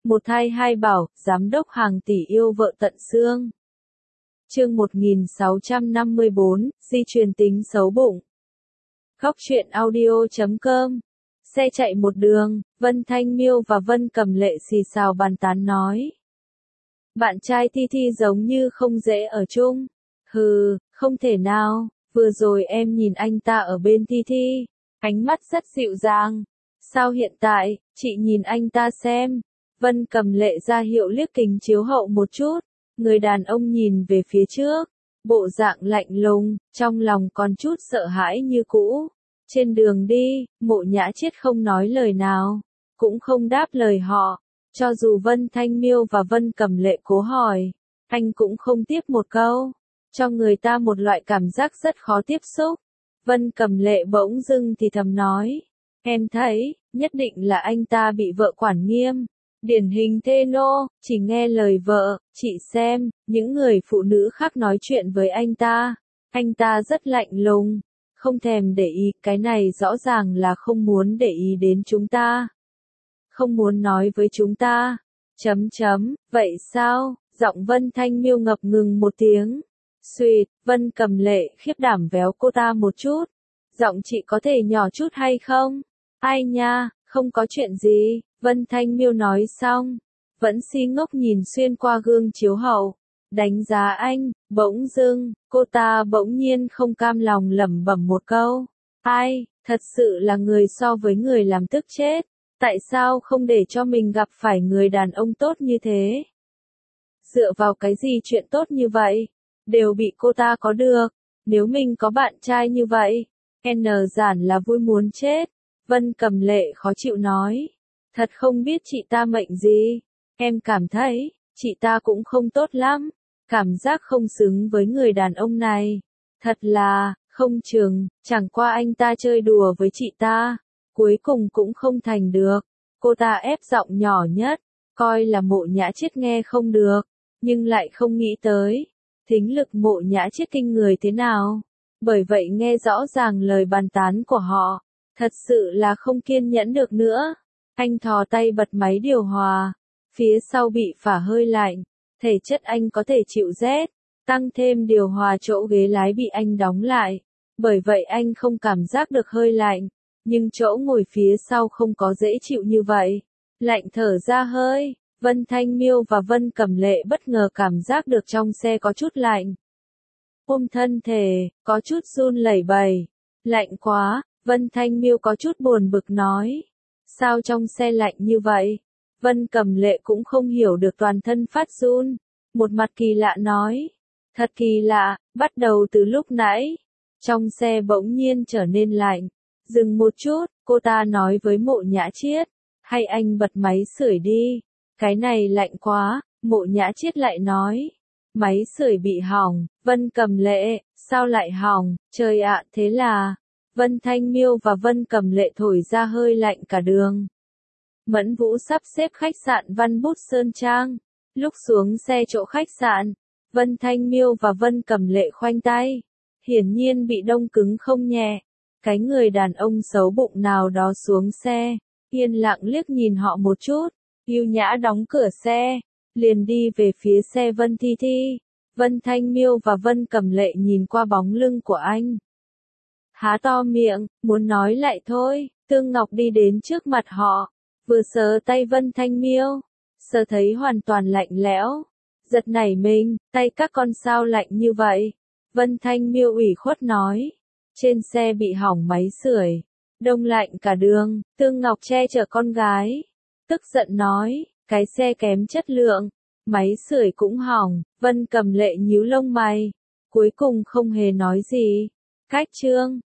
Một thai hai bảo, giám đốc hàng tỷ yêu vợ tận xương. Chương 1654, di truyền tính xấu bụng. Góc truyện audio.com. Xe chạy một đường, Vân Thanh Miêu và Vân Cầm Lệ xì xào bàn tán nói. Bạn trai Thi Thi giống như không dễ ở chung. Hừ, không thể nào, vừa rồi em nhìn anh ta ở bên Thi Thi, ánh mắt rất dịu dàng. Sao hiện tại, chị nhìn anh ta xem. Vân Cầm Lệ ra hiệu liếc kính chiếu hậu một chút, người đàn ông nhìn về phía trước, bộ dạng lạnh lùng, trong lòng còn chút sợ hãi như cũ. Trên đường đi, Mộ Nhã Chiết không nói lời nào, cũng không đáp lời họ, cho dù Vân Thanh Miêu và Vân Cầm Lệ cố hỏi, anh cũng không tiếp một câu, cho người ta một loại cảm giác rất khó tiếp xúc. Vân Cầm Lệ bỗng dưng thì thầm nói, em thấy, nhất định là anh ta bị vợ quản nghiêm. Điển hình thê nô, chỉ nghe lời vợ, chị xem, những người phụ nữ khác nói chuyện với anh ta rất lạnh lùng, không thèm để ý, cái này rõ ràng là không muốn để ý đến chúng ta. Không muốn nói với chúng ta. Vậy sao? Giọng Vân Thanh Miêu ngập ngừng một tiếng. Xuyệt, Vân Cầm Lệ khiếp đảm véo cô ta một chút. Giọng chị có thể nhỏ chút hay không? Ai nha, không có chuyện gì. Vân Thanh Miêu nói xong, vẫn si ngốc nhìn xuyên qua gương chiếu hậu, đánh giá anh, bỗng dưng, cô ta bỗng nhiên không cam lòng lẩm bẩm một câu. Ai, thật sự là người so với người làm tức chết, tại sao không để cho mình gặp phải người đàn ông tốt như thế? Dựa vào cái gì chuyện tốt như vậy, đều bị cô ta có được, nếu mình có bạn trai như vậy, giản là vui muốn chết. Vân Cầm Lệ khó chịu nói. Thật không biết chị ta mệnh gì, em cảm thấy, chị ta cũng không tốt lắm, cảm giác không xứng với người đàn ông này. Thật là, không chừng, chẳng qua anh ta chơi đùa với chị ta, cuối cùng cũng không thành được. Cô ta ép giọng nhỏ nhất, coi là Mộ Nhã Chiết nghe không được, nhưng lại không nghĩ tới, thính lực Mộ Nhã Chiết kinh người thế nào. Bởi vậy nghe rõ ràng lời bàn tán của họ, thật sự là không kiên nhẫn được nữa. Anh thò tay bật máy điều hòa, phía sau bị phả hơi lạnh, thể chất anh có thể chịu rét, tăng thêm điều hòa chỗ ghế lái bị anh đóng lại, bởi vậy anh không cảm giác được hơi lạnh, nhưng chỗ ngồi phía sau không có dễ chịu như vậy. Lạnh thở ra hơi, Vân Thanh Miêu và Vân Cầm Lệ bất ngờ cảm giác được trong xe có chút lạnh. Ôm thân thể, có chút run lẩy bẩy, lạnh quá, Vân Thanh Miêu có chút buồn bực nói. Sao trong xe lạnh như vậy? Vân Cầm Lệ cũng không hiểu được, toàn thân phát run. Một mặt kỳ lạ nói. Thật kỳ lạ, bắt đầu từ lúc nãy. Trong xe bỗng nhiên trở nên lạnh. Dừng một chút, cô ta nói với Mộ Nhã Chiết. Hay anh bật máy sưởi đi. Cái này lạnh quá, Mộ Nhã Chiết lại nói. Máy sưởi bị hỏng. Vân Cầm Lệ, sao lại hỏng? Trời ạ, thế là... Vân Thanh Miêu và Vân Cầm Lệ thổi ra hơi lạnh cả đường. Mẫn Vũ sắp xếp khách sạn Văn Bút Sơn Trang. Lúc xuống xe chỗ khách sạn, Vân Thanh Miêu và Vân Cầm Lệ khoanh tay. Hiển nhiên bị đông cứng không nhẹ. Cái người đàn ông xấu bụng nào đó xuống xe, yên lặng liếc nhìn họ một chút, ưu nhã đóng cửa xe, liền đi về phía xe Vân Thi Thi. Vân Thanh Miêu và Vân Cầm Lệ nhìn qua bóng lưng của anh. Há to miệng, muốn nói lại thôi. Tương Ngọc đi đến trước mặt họ, vừa sờ tay Vân Thanh Miêu, sờ thấy hoàn toàn lạnh lẽo, giật nảy mình, tay các con sao lạnh như vậy? Vân Thanh Miêu ủy khuất nói, trên xe bị hỏng máy sưởi, đông lạnh cả đường. Tương Ngọc che chở con gái, tức giận nói, cái xe kém chất lượng, máy sưởi cũng hỏng. Vân Cầm Lệ nhíu lông mày, cuối cùng không hề nói gì. Cách chương